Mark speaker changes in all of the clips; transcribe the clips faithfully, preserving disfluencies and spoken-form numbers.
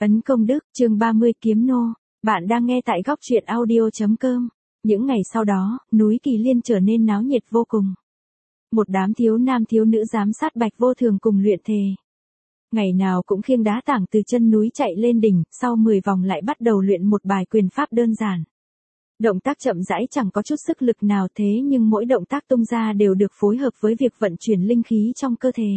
Speaker 1: Ấn công đức, chương ba mươi kiếm nô. Bạn đang nghe tại góc truyện audio.com. Những ngày sau đó, núi Kỳ Liên trở nên náo nhiệt vô cùng. Một đám thiếu nam thiếu nữ giám sát Bạch Vô Thường cùng luyện thề. Ngày nào cũng khiêng đá tảng từ chân núi chạy lên đỉnh, sau mười vòng lại bắt đầu luyện một bài quyền pháp đơn giản. Động tác chậm rãi chẳng có chút sức lực nào, thế nhưng mỗi động tác tung ra đều được phối hợp với việc vận chuyển linh khí trong cơ thể.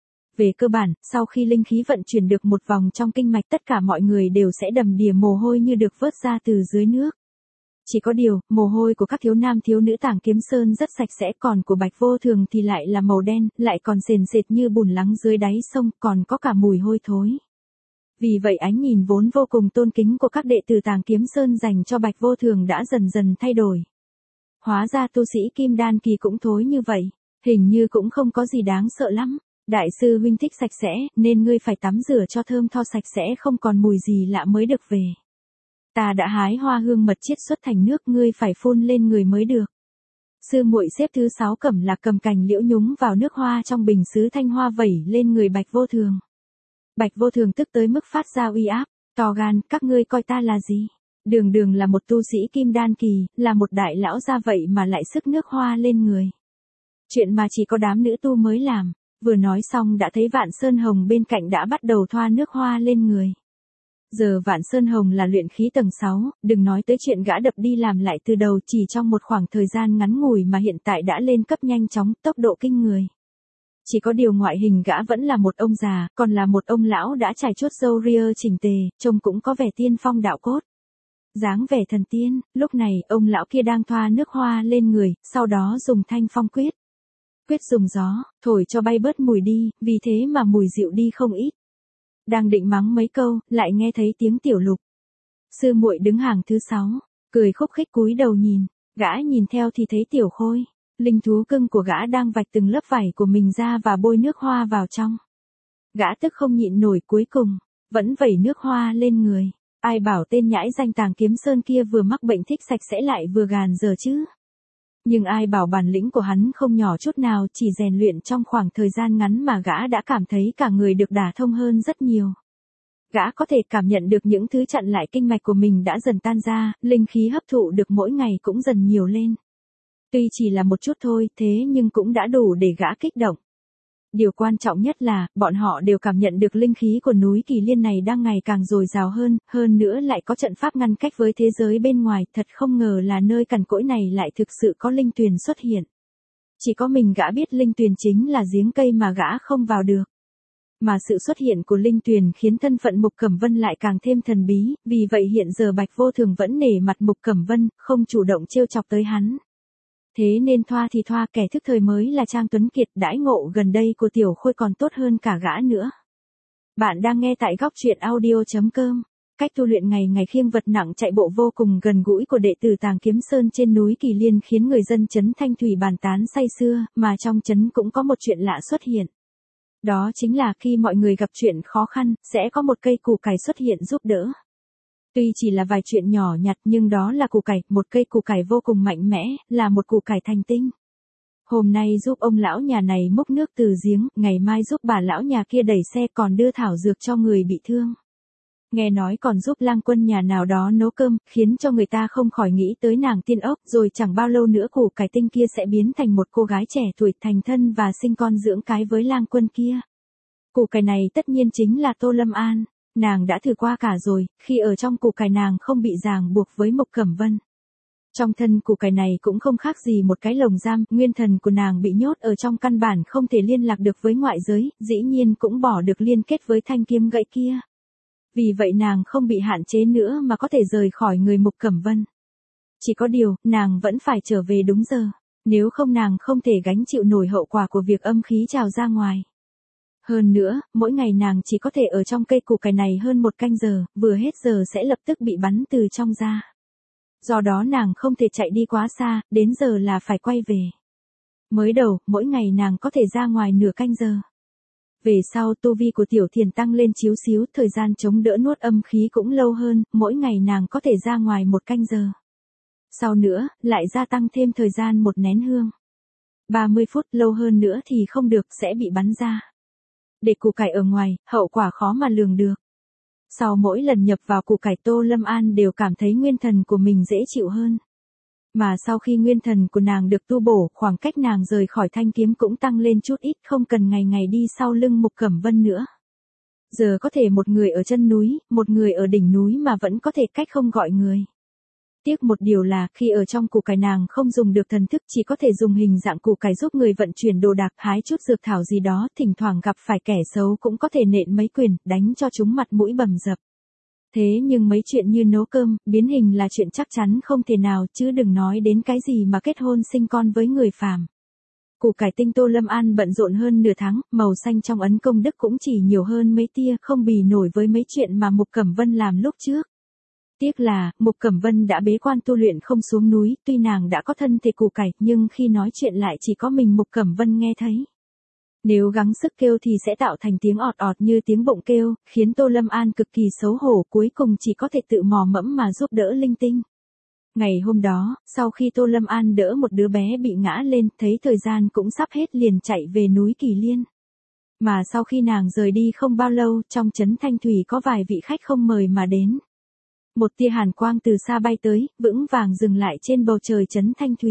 Speaker 1: Về cơ bản, sau khi linh khí vận chuyển được một vòng trong kinh mạch, tất cả mọi người đều sẽ đầm đìa mồ hôi như được vớt ra từ dưới nước. Chỉ có điều, mồ hôi của các thiếu nam thiếu nữ Tàng Kiếm Sơn rất sạch sẽ, còn của Bạch Vô Thường thì lại là màu đen, lại còn sền sệt như bùn lắng dưới đáy sông, còn có cả mùi hôi thối. Vì vậy ánh nhìn vốn vô cùng tôn kính của các đệ tử Tàng Kiếm Sơn dành cho Bạch Vô Thường đã dần dần thay đổi. Hóa ra tu sĩ Kim Đan kỳ cũng thối như vậy, hình như cũng không có gì đáng sợ lắm. Đại sư huynh thích sạch sẽ, nên ngươi phải tắm rửa cho thơm tho sạch sẽ không còn mùi gì lạ mới được về. Ta đã hái hoa hương mật chiết xuất thành nước, ngươi phải phun lên người mới được. Sư muội xếp thứ sáu Cẩm Lạc cầm cành liễu nhúng vào nước hoa trong bình sứ thanh hoa vẩy lên người Bạch Vô Thường. Bạch Vô Thường tức tới mức phát ra uy áp, to gan, các ngươi coi ta là gì? Đường đường là một tu sĩ Kim Đan kỳ, là một đại lão ra vậy mà lại sức nước hoa lên người. Chuyện mà chỉ có đám nữ tu mới làm. Vừa nói xong đã thấy Vạn Sơn Hồng bên cạnh đã bắt đầu thoa nước hoa lên người. Giờ Vạn Sơn Hồng là luyện khí tầng sáu, đừng nói tới chuyện gã đập đi làm lại từ đầu, chỉ trong một khoảng thời gian ngắn ngủi mà hiện tại đã lên cấp nhanh chóng, tốc độ kinh người. Chỉ có điều ngoại hình gã vẫn là một ông già, còn là một ông lão đã trải chuốt râu ria chỉnh tề, trông cũng có vẻ tiên phong đạo cốt. Dáng vẻ thần tiên, lúc này ông lão kia đang thoa nước hoa lên người, sau đó dùng thanh phong quyết. Quyết dùng gió, thổi cho bay bớt mùi đi, vì thế mà mùi dịu đi không ít. Đang định mắng mấy câu, lại nghe thấy tiếng Tiểu Lục. Sư muội đứng hàng thứ sáu, cười khúc khích cúi đầu nhìn, gã nhìn theo thì thấy Tiểu Khôi, linh thú cưng của gã đang vạch từng lớp vảy của mình ra và bôi nước hoa vào trong. Gã tức không nhịn nổi, cuối cùng, vẫn vẩy nước hoa lên người. Ai bảo tên nhãi danh Tàng Kiếm Sơn kia vừa mắc bệnh thích sạch sẽ lại vừa gàn giờ chứ. Nhưng ai bảo bản lĩnh của hắn không nhỏ chút nào, chỉ rèn luyện trong khoảng thời gian ngắn mà gã đã cảm thấy cả người được đả thông hơn rất nhiều. Gã có thể cảm nhận được những thứ chặn lại kinh mạch của mình đã dần tan ra, linh khí hấp thụ được mỗi ngày cũng dần nhiều lên. Tuy chỉ là một chút thôi, thế nhưng cũng đã đủ để gã kích động. Điều quan trọng nhất là, bọn họ đều cảm nhận được linh khí của núi Kỳ Liên này đang ngày càng dồi dào hơn, hơn nữa lại có trận pháp ngăn cách với thế giới bên ngoài, thật không ngờ là nơi cằn cỗi này lại thực sự có linh tuyền xuất hiện. Chỉ có mình gã biết linh tuyền chính là giếng cây mà gã không vào được. Mà sự xuất hiện của linh tuyền khiến thân phận Mục Cẩm Vân lại càng thêm thần bí, vì vậy hiện giờ Bạch Vô Thường vẫn nể mặt Mục Cẩm Vân, không chủ động trêu chọc tới hắn. Thế nên thoa thì thoa, kẻ thức thời mới là Trang Tuấn Kiệt, đãi ngộ gần đây của Tiểu Khôi còn tốt hơn cả gã nữa. Bạn đang nghe tại góc truyện audio.com. Cách tu luyện ngày ngày khiêng vật nặng chạy bộ vô cùng gần gũi của đệ tử Tàng Kiếm Sơn trên núi Kỳ Liên khiến người dân trấn Thanh Thủy bàn tán say sưa, mà trong trấn cũng có một chuyện lạ xuất hiện. Đó chính là khi mọi người gặp chuyện khó khăn, sẽ có một cây củ cải xuất hiện giúp đỡ. Tuy chỉ là vài chuyện nhỏ nhặt nhưng đó là củ cải, một cây củ cải vô cùng mạnh mẽ, là một củ cải thành tinh. Hôm nay giúp ông lão nhà này múc nước từ giếng, ngày mai giúp bà lão nhà kia đẩy xe, còn đưa thảo dược cho người bị thương. Nghe nói còn giúp lang quân nhà nào đó nấu cơm, khiến cho người ta không khỏi nghĩ tới nàng tiên ốc, rồi chẳng bao lâu nữa củ cải tinh kia sẽ biến thành một cô gái trẻ tuổi thành thân và sinh con dưỡng cái với lang quân kia. Củ cải này tất nhiên chính là Tô Lâm An. Nàng đã thử qua cả rồi, khi ở trong củ cải nàng không bị ràng buộc với Mục Cẩm Vân. Trong thân củ cải này cũng không khác gì một cái lồng giam, nguyên thần của nàng bị nhốt ở trong, căn bản không thể liên lạc được với ngoại giới, dĩ nhiên cũng bỏ được liên kết với thanh kiếm gãy kia. Vì vậy nàng không bị hạn chế nữa mà có thể rời khỏi người Mục Cẩm Vân. Chỉ có điều, nàng vẫn phải trở về đúng giờ, nếu không nàng không thể gánh chịu nổi hậu quả của việc âm khí trào ra ngoài. Hơn nữa, mỗi ngày nàng chỉ có thể ở trong cây củ cải này hơn một canh giờ, vừa hết giờ sẽ lập tức bị bắn từ trong ra. Do đó nàng không thể chạy đi quá xa, đến giờ là phải quay về. Mới đầu, mỗi ngày nàng có thể ra ngoài nửa canh giờ. Về sau tu vi của Tiểu Thiền tăng lên chíu xíu, thời gian chống đỡ nuốt âm khí cũng lâu hơn, mỗi ngày nàng có thể ra ngoài một canh giờ. Sau nữa, lại gia tăng thêm thời gian một nén hương. ba mươi phút, lâu hơn nữa thì không được, sẽ bị bắn ra. Để củ cải ở ngoài, hậu quả khó mà lường được. Sau mỗi lần nhập vào củ cải Tô Lâm An đều cảm thấy nguyên thần của mình dễ chịu hơn. Mà sau khi nguyên thần của nàng được tu bổ, khoảng cách nàng rời khỏi thanh kiếm cũng tăng lên chút ít, không cần ngày ngày đi sau lưng Mục Cẩm Vân nữa. Giờ có thể một người ở chân núi, một người ở đỉnh núi mà vẫn có thể cách không gọi người. Tiếc một điều là khi ở trong củ cải nàng không dùng được thần thức, chỉ có thể dùng hình dạng củ cải giúp người vận chuyển đồ đạc, hái chút dược thảo gì đó, thỉnh thoảng gặp phải kẻ xấu cũng có thể nện mấy quyền, đánh cho chúng mặt mũi bầm dập. Thế nhưng mấy chuyện như nấu cơm, biến hình là chuyện chắc chắn không thể nào, chứ đừng nói đến cái gì mà kết hôn sinh con với người phàm. Củ cải tinh Tô Lâm An bận rộn hơn nửa tháng, màu xanh trong ấn công đức cũng chỉ nhiều hơn mấy tia, không bì nổi với mấy chuyện mà Mục Cẩm Vân làm lúc trước. Tiếc là, Mục Cẩm Vân đã bế quan tu luyện không xuống núi, tuy nàng đã có thân thể củ cải, nhưng khi nói chuyện lại chỉ có mình Mục Cẩm Vân nghe thấy. Nếu gắng sức kêu thì sẽ tạo thành tiếng ọt ọt như tiếng bụng kêu, khiến Tô Lâm An cực kỳ xấu hổ, cuối cùng chỉ có thể tự mò mẫm mà giúp đỡ linh tinh. Ngày hôm đó, sau khi Tô Lâm An đỡ một đứa bé bị ngã lên, thấy thời gian cũng sắp hết liền chạy về núi Kỳ Liên. Mà sau khi nàng rời đi không bao lâu, trong trấn Thanh Thủy có vài vị khách không mời mà đến. Một tia hàn quang từ xa bay tới, vững vàng dừng lại trên bầu trời trấn Thanh Thủy.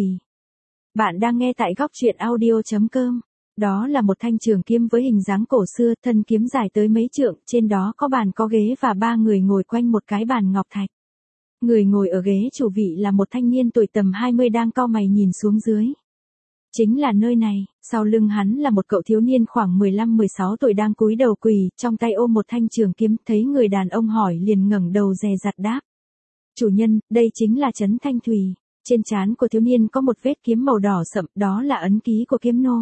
Speaker 1: Bạn đang nghe tại góc truyện audio chấm com. Đó là một thanh trường kiếm với hình dáng cổ xưa, thân kiếm dài tới mấy trượng, trên đó có bàn có ghế và ba người ngồi quanh một cái bàn ngọc thạch. Người ngồi ở ghế chủ vị là một thanh niên tuổi tầm hai mươi đang cau mày nhìn xuống dưới. Chính là nơi này, sau lưng hắn là một cậu thiếu niên khoảng mười lăm mười sáu tuổi đang cúi đầu quỳ, trong tay ôm một thanh trường kiếm, thấy người đàn ông hỏi liền ngẩng đầu dè dặt đáp. Chủ nhân, đây chính là trấn Thanh Thủy. Trên trán của thiếu niên có một vết kiếm màu đỏ sậm, đó là ấn ký của kiếm nô.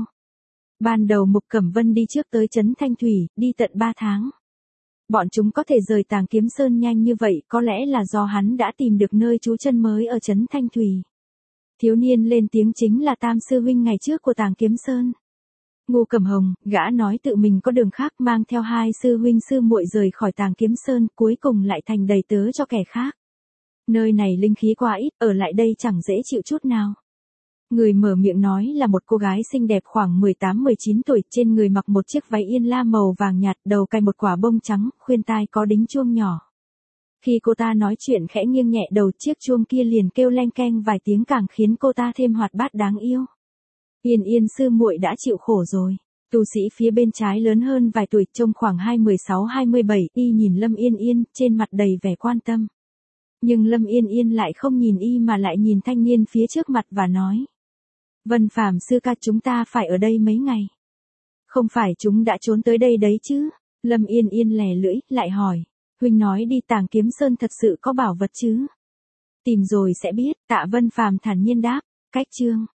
Speaker 1: Ban đầu Mục Cẩm Vân đi trước tới trấn Thanh Thủy, đi tận ba tháng. Bọn chúng có thể rời Tàng Kiếm Sơn nhanh như vậy, có lẽ là do hắn đã tìm được nơi trú chân mới ở trấn Thanh Thủy. Thiếu niên lên tiếng chính là Tam sư huynh ngày trước của Tàng Kiếm Sơn. Ngô Cẩm Hồng, gã nói tự mình có đường khác, mang theo hai sư huynh sư muội rời khỏi Tàng Kiếm Sơn, cuối cùng lại thành đầy tớ cho kẻ khác. Nơi này linh khí quá ít, ở lại đây chẳng dễ chịu chút nào. Người mở miệng nói là một cô gái xinh đẹp khoảng mười tám mười chín tuổi, trên người mặc một chiếc váy yên la màu vàng nhạt, đầu cài một quả bông trắng, khuyên tai có đính chuông nhỏ. Khi cô ta nói chuyện khẽ nghiêng nhẹ đầu, chiếc chuông kia liền kêu leng keng vài tiếng càng khiến cô ta thêm hoạt bát đáng yêu. Yên Yên sư muội đã chịu khổ rồi. Tu sĩ phía bên trái lớn hơn vài tuổi, trông khoảng hai mười sáu hai mươi bảy, y nhìn Lâm Yên Yên, trên mặt đầy vẻ quan tâm. Nhưng Lâm Yên Yên lại không nhìn y mà lại nhìn thanh niên phía trước mặt và nói. Vân Phàm sư ca, chúng ta phải ở đây mấy ngày. Không phải chúng đã trốn tới đây đấy chứ? Lâm Yên Yên lè lưỡi, lại hỏi. Huynh nói đi Tàng Kiếm Sơn thật sự có bảo vật chứ? Tìm rồi sẽ biết, Tạ Vân Phàm thản nhiên đáp. Cách chương.